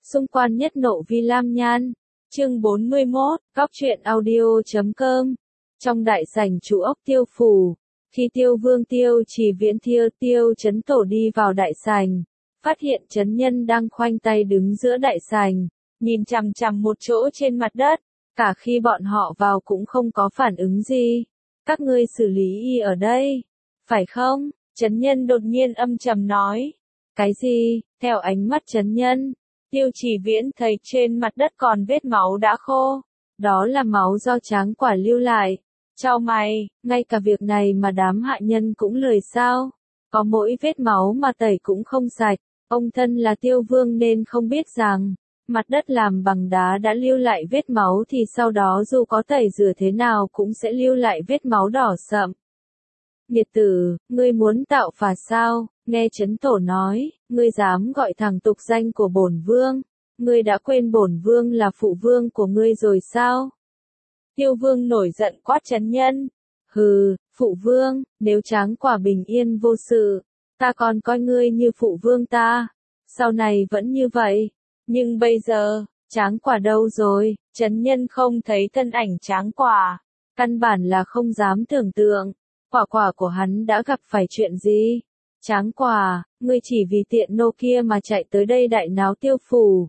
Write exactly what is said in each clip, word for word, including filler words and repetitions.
Xung quan nhất nộ vi lam nhan. Chương bốn mươi mốt, góc truyện audio chấm com. Trong đại sảnh chủ ốc Tiêu phủ, khi Tiêu Vương Tiêu Chỉ Viễn Thiêu Tiêu Chấn Tổ đi vào đại sảnh, phát hiện Chấn Nhân đang khoanh tay đứng giữa đại sảnh, nhìn chằm chằm một chỗ trên mặt đất, cả khi bọn họ vào cũng không có phản ứng gì. Các ngươi xử lý y ở đây, phải không? Chấn Nhân đột nhiên âm trầm nói. Cái gì? Theo ánh mắt Chấn Nhân, Tiêu Chỉ Viễn thấy trên mặt đất còn vết máu đã khô. Đó là máu do Tráng Quả lưu lại. Chau mày, ngay cả việc này mà đám hạ nhân cũng lười sao? Có mỗi vết máu mà tẩy cũng không sạch. Ông thân là Tiêu Vương nên không biết rằng, mặt đất làm bằng đá đã lưu lại vết máu thì sau đó dù có tẩy rửa thế nào cũng sẽ lưu lại vết máu đỏ sậm. Nghiệt tử, ngươi muốn tạo phạt sao? Nghe Chấn Tổ nói, ngươi dám gọi thẳng tục danh của bổn vương, ngươi đã quên bổn vương là phụ vương của ngươi rồi sao? Tiêu Vương nổi giận quát Chấn Nhân. Hừ, phụ vương, nếu Tráng Quả bình yên vô sự, ta còn coi ngươi như phụ vương ta. Sau này vẫn như vậy, nhưng bây giờ, Tráng Quả đâu rồi? Chấn Nhân không thấy thân ảnh Tráng Quả, căn bản là không dám tưởng tượng, quả quả của hắn đã gặp phải chuyện gì? Tráng Quả, ngươi chỉ vì tiện nô kia mà chạy tới đây đại náo Tiêu phủ,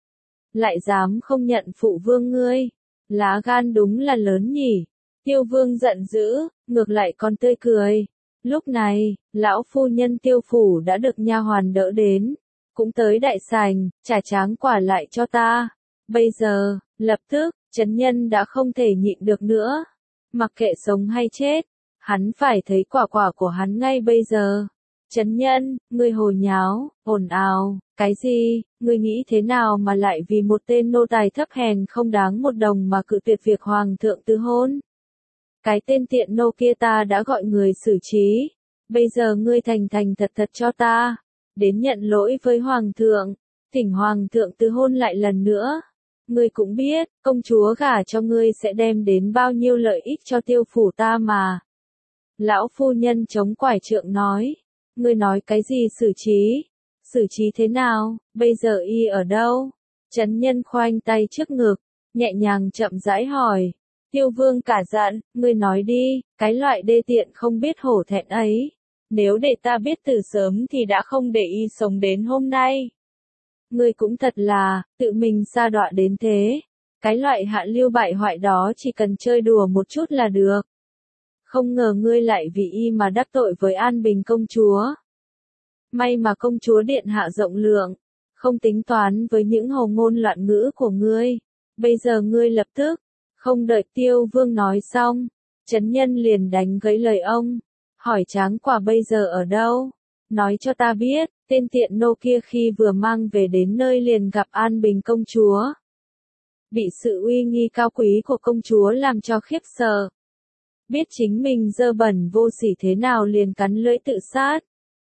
lại dám không nhận phụ vương ngươi, lá gan đúng là lớn nhỉ. Tiêu Vương giận dữ, ngược lại còn tươi cười. Lúc này, lão phu nhân Tiêu phủ đã được nha hoàn đỡ đến, cũng tới đại sảnh, trả Tráng Quả lại cho ta. Bây giờ, lập tức, Chấn Nhân đã không thể nhịn được nữa, mặc kệ sống hay chết, hắn phải thấy quả quả của hắn ngay bây giờ. Chấn Nhân, ngươi hồ nháo, ồn ào, cái gì? Ngươi nghĩ thế nào mà lại vì một tên nô tài thấp hèn không đáng một đồng mà cự tuyệt việc hoàng thượng tứ hôn? Cái tên tiện nô kia ta đã gọi người xử trí, bây giờ ngươi thành thành thật thật cho ta, đến nhận lỗi với hoàng thượng, thỉnh hoàng thượng tứ hôn lại lần nữa. Ngươi cũng biết, công chúa gả cho ngươi sẽ đem đến bao nhiêu lợi ích cho Tiêu phủ ta mà. Lão phu nhân chống quải trượng nói. Ngươi nói cái gì xử trí? Xử trí thế nào? Bây giờ y ở đâu? Chấn Nhân khoanh tay trước ngực, nhẹ nhàng chậm rãi hỏi. Tiêu Vương cả giận, ngươi nói đi, cái loại đê tiện không biết hổ thẹn ấy. Nếu để ta biết từ sớm thì đã không để y sống đến hôm nay. Ngươi cũng thật là, tự mình sa đọa đến thế. Cái loại hạ lưu bại hoại đó chỉ cần chơi đùa một chút là được. Không ngờ ngươi lại vì y mà đắc tội với An Bình công chúa. May mà công chúa điện hạ rộng lượng, không tính toán với những hồ ngôn loạn ngữ của ngươi. Bây giờ ngươi lập tức, không đợi Tiêu Vương nói xong, Chấn Nhân liền đánh gãy lời ông, hỏi Tráng Quả bây giờ ở đâu? Nói cho ta biết, tên tiện nô kia khi vừa mang về đến nơi liền gặp An Bình công chúa. Bị sự uy nghi cao quý của công chúa làm cho khiếp sợ. Biết chính mình dơ bẩn vô sỉ thế nào liền cắn lưỡi tự sát.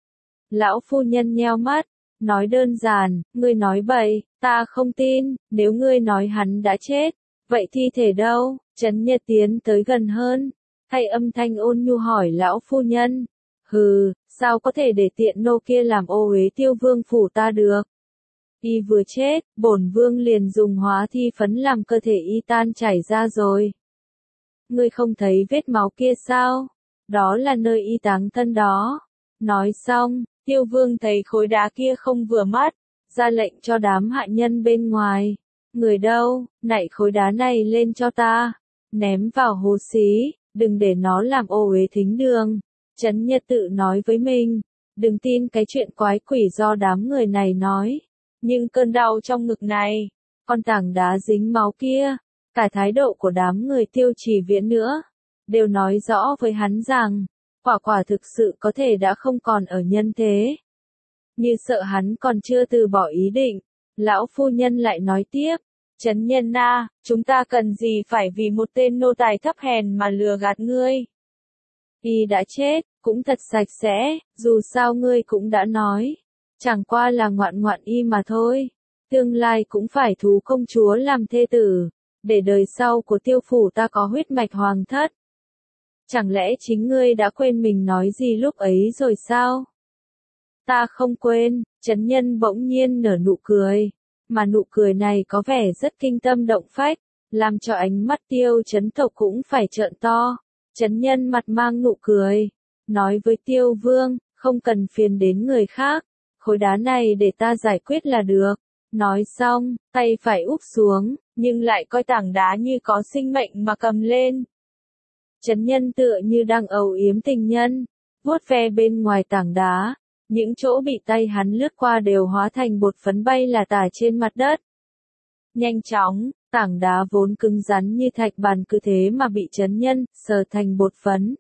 Lão phu nhân nheo mắt, nói đơn giản, ngươi nói bậy, ta không tin, nếu ngươi nói hắn đã chết, vậy thi thể đâu? Chấn Nhân tiến tới gần hơn, thay âm thanh ôn nhu hỏi lão phu nhân. Hừ, sao có thể để tiện nô kia làm ô uế Tiêu Vương phủ ta được? Y vừa chết, bổn vương liền dùng hóa thi phấn làm cơ thể y tan chảy ra rồi. Ngươi không thấy vết máu kia sao? Đó là nơi y táng thân đó. Nói xong, Tiêu Vương thấy khối đá kia không vừa mắt, ra lệnh cho đám hạ nhân bên ngoài. Người đâu, nạy khối đá này lên cho ta, ném vào hồ xí, đừng để nó làm ô uế thính đường. Chấn Nhân tự nói với mình, đừng tin cái chuyện quái quỷ do đám người này nói. Nhưng cơn đau trong ngực này, con tảng đá dính máu kia, cả thái độ của đám người Tiêu Chỉ Viễn nữa, đều nói rõ với hắn rằng, quả quả thực sự có thể đã không còn ở nhân thế. Như sợ hắn còn chưa từ bỏ ý định, lão phu nhân lại nói tiếp, Chấn Nhân na, chúng ta cần gì phải vì một tên nô tài thấp hèn mà lừa gạt ngươi. Y đã chết, cũng thật sạch sẽ, dù sao ngươi cũng đã nói, chẳng qua là ngoạn ngoạn y mà thôi, tương lai cũng phải thú công chúa làm thê tử, để đời sau của Tiêu phủ ta có huyết mạch hoàng thất. Chẳng lẽ chính ngươi đã quên mình nói gì lúc ấy rồi sao? Ta không quên. Chấn Nhân bỗng nhiên nở nụ cười. mà nụ cười này có vẻ rất kinh tâm động phách, làm cho ánh mắt Tiêu Chấn Tộc cũng phải trợn to. Chấn Nhân mặt mang nụ cười, nói với Tiêu Vương, không cần phiền đến người khác, khối đá này để ta giải quyết là được. Nói xong, tay phải úp xuống, nhưng lại coi tảng đá như có sinh mệnh mà cầm lên. Chấn Nhân tựa như đang âu yếm tình nhân, vuốt ve bên ngoài tảng đá, những chỗ bị tay hắn lướt qua đều hóa thành bột phấn bay là tả trên mặt đất. Nhanh chóng, tảng đá vốn cứng rắn như thạch bàn cứ thế mà bị Chấn Nhân sờ thành bột phấn.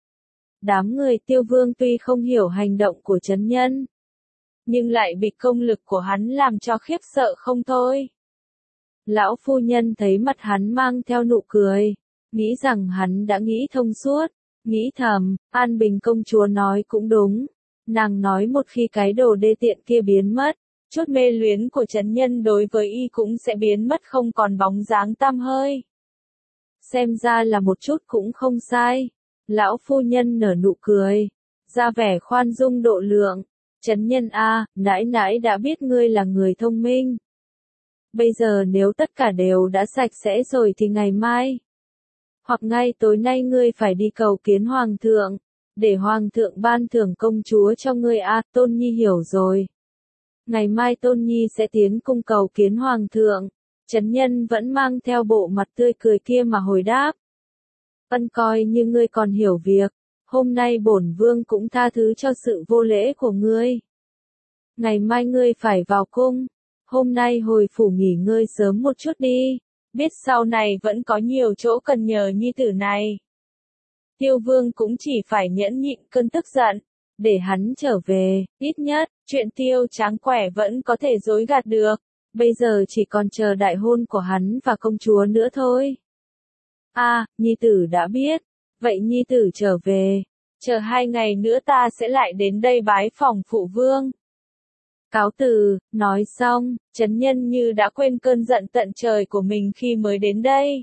Đám người Tiêu Vương tuy không hiểu hành động của Chấn Nhân, nhưng lại bị công lực của hắn làm cho khiếp sợ không thôi. Lão phu nhân thấy mặt hắn mang theo nụ cười, nghĩ rằng hắn đã nghĩ thông suốt, nghĩ thầm, An Bình công chúa nói cũng đúng. Nàng nói một khi cái đồ đê tiện kia biến mất, chút mê luyến của Chấn Nhân đối với y cũng sẽ biến mất không còn bóng dáng tăm hơi. Xem ra là một chút cũng không sai. Lão phu nhân nở nụ cười, ra vẻ khoan dung độ lượng. Chấn Nhân a, nãi nãi đã biết ngươi là người thông minh. Bây giờ nếu tất cả đều đã sạch sẽ rồi thì ngày mai, hoặc ngay tối nay ngươi phải đi cầu kiến Hoàng thượng, để Hoàng thượng ban thưởng công chúa cho ngươi a. Tôn Nhi hiểu rồi. Ngày mai Tôn Nhi sẽ tiến cung cầu kiến Hoàng thượng. Chấn Nhân vẫn mang theo bộ mặt tươi cười kia mà hồi đáp. Ân, coi như ngươi còn hiểu việc. Hôm nay bổn vương cũng tha thứ cho sự vô lễ của ngươi. Ngày mai ngươi phải vào cung. Hôm nay hồi phủ nghỉ ngơi sớm một chút đi. Biết sau này vẫn có nhiều chỗ cần nhờ nhi tử này. Tiêu Vương cũng chỉ phải nhẫn nhịn cơn tức giận, để hắn trở về, ít nhất, chuyện Tiêu Tráng Quẻ vẫn có thể dối gạt được. Bây giờ chỉ còn chờ đại hôn của hắn và công chúa nữa thôi. A, à, nhi tử đã biết. Vậy nhi tử trở về. Chờ hai ngày nữa ta sẽ lại đến đây bái phòng phụ vương. Cáo từ, nói xong, Chấn Nhân như đã quên cơn giận tận trời của mình khi mới đến đây.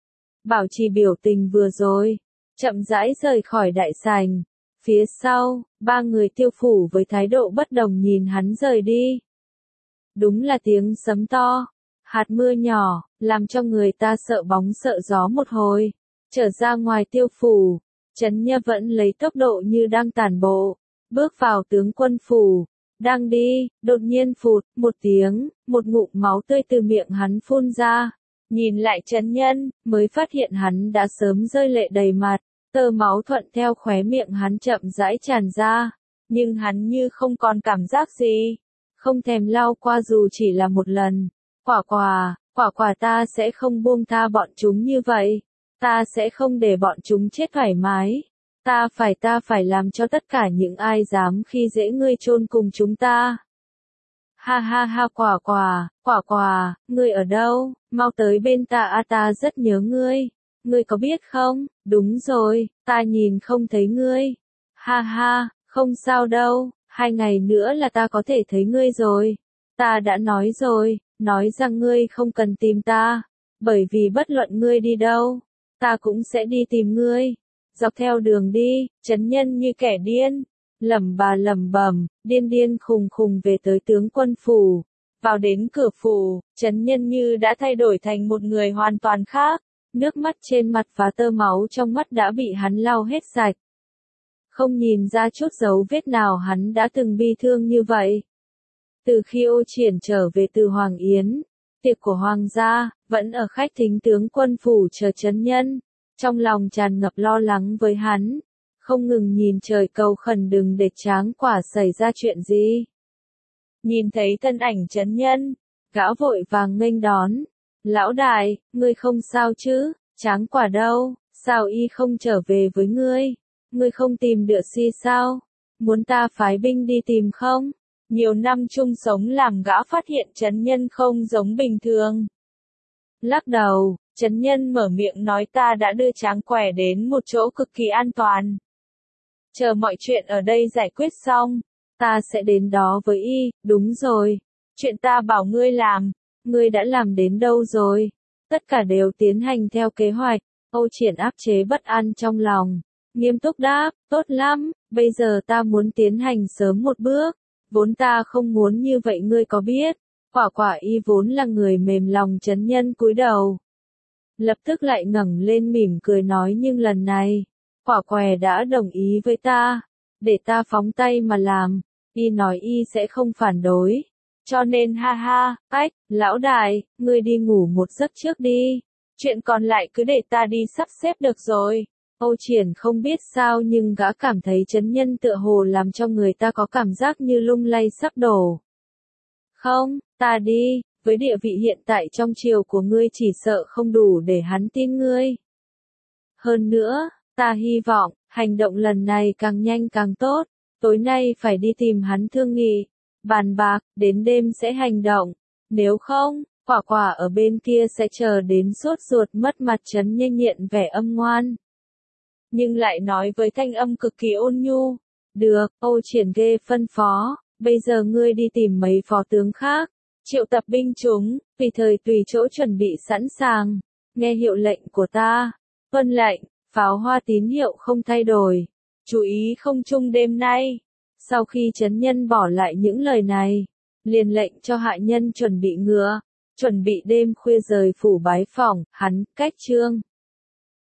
Bảo trì biểu tình vừa rồi, chậm rãi rời khỏi đại sảnh. Phía sau, ba người Tiêu phủ với thái độ bất đồng nhìn hắn rời đi. Đúng là tiếng sấm to, hạt mưa nhỏ, làm cho người ta sợ bóng sợ gió một hồi. Trở ra ngoài Tiêu phủ, Chấn Nhân vẫn lấy tốc độ như đang tản bộ, bước vào tướng quân phủ. Đang đi, đột nhiên phụt, một tiếng, một ngụm máu tươi từ miệng hắn phun ra. Nhìn lại Chấn Nhân, mới phát hiện hắn đã sớm rơi lệ đầy mặt, tơ máu thuận theo khóe miệng hắn chậm rãi tràn ra. Nhưng hắn như không còn cảm giác gì, không thèm lau qua dù chỉ là một lần. Quả quả, quả quả ta sẽ không buông tha bọn chúng như vậy. Ta sẽ không để bọn chúng chết thoải mái. Ta phải ta phải làm cho tất cả những ai dám khi dễ ngươi chôn cùng chúng ta. Ha ha ha, quả quả, quả quả, ngươi ở đâu, mau tới bên ta a, ta rất nhớ ngươi. Ngươi có biết không, đúng rồi, ta nhìn không thấy ngươi. Ha ha, không sao đâu, hai ngày nữa là ta có thể thấy ngươi rồi. Ta đã nói rồi, nói rằng ngươi không cần tìm ta, bởi vì bất luận ngươi đi đâu, ta cũng sẽ đi tìm ngươi. Dọc theo đường đi, Chấn Nhân như kẻ điên, lẩm bà lẩm bẩm, điên điên khùng khùng về tới tướng quân phủ. Vào đến cửa phủ, Chấn Nhân như đã thay đổi thành một người hoàn toàn khác, nước mắt trên mặt và tơ máu trong mắt đã bị hắn lau hết sạch. Không nhìn ra chút dấu vết nào hắn đã từng bi thương như vậy. Từ khi Ô Triển trở về từ Hoàng Yến, tiệc của Hoàng gia, vẫn ở khách thính tướng quân phủ chờ Chấn Nhân. Trong lòng tràn ngập lo lắng với hắn, không ngừng nhìn trời cầu khẩn đừng để Tráng Quả xảy ra chuyện gì. Nhìn thấy thân ảnh Chấn Nhân, gã vội vàng nghênh đón. Lão đại, ngươi không sao chứ, Tráng Quả đâu, sao y không trở về với ngươi? Ngươi không tìm được si sao? Muốn ta phái binh đi tìm không? Nhiều năm chung sống làm gã phát hiện Chấn Nhân không giống bình thường. Lắc đầu, Chấn Nhân mở miệng nói ta đã đưa Tráng Quẻ đến một chỗ cực kỳ an toàn. Chờ mọi chuyện ở đây giải quyết xong, ta sẽ đến đó với y. Đúng rồi, chuyện ta bảo ngươi làm, ngươi đã làm đến đâu rồi? Tất cả đều tiến hành theo kế hoạch. Âu Triển áp chế bất an trong lòng, nghiêm túc đáp, tốt lắm, bây giờ ta muốn tiến hành sớm một bước, vốn ta không muốn như vậy ngươi có biết. Quả quả y vốn là người mềm lòng, Trấn Nhân cúi đầu. Lập tức lại ngẩng lên mỉm cười nói, nhưng lần này, quả què đã đồng ý với ta, để ta phóng tay mà làm, y nói y sẽ không phản đối. Cho nên ha ha, ách, lão đại, ngươi đi ngủ một giấc trước đi, chuyện còn lại cứ để ta đi sắp xếp được rồi. Âu Triển không biết sao nhưng gã cảm thấy Trấn Nhân tựa hồ làm cho người ta có cảm giác như lung lay sắp đổ. Không, ta đi, với địa vị hiện tại trong triều của ngươi chỉ sợ không đủ để hắn tin ngươi. Hơn nữa, ta hy vọng, hành động lần này càng nhanh càng tốt, tối nay phải đi tìm hắn thương nghị, bàn bạc, đến đêm sẽ hành động, nếu không, quả quả ở bên kia sẽ chờ đến sốt ruột mất mặt. Trấn Nhân hiện vẻ âm ngoan, nhưng lại nói với thanh âm cực kỳ ôn nhu. Được, Âu Triển ghê phân phó, bây giờ ngươi đi tìm mấy phó tướng khác, triệu tập binh chúng, tùy thời tùy chỗ chuẩn bị sẵn sàng, nghe hiệu lệnh của ta. Vâng lệnh, pháo hoa tín hiệu không thay đổi, chú ý không trung đêm nay. Sau khi Trấn Nhân bỏ lại những lời này, liền lệnh cho hạ nhân chuẩn bị ngựa, chuẩn bị đêm khuya rời phủ bái phỏng, hắn, cách Trương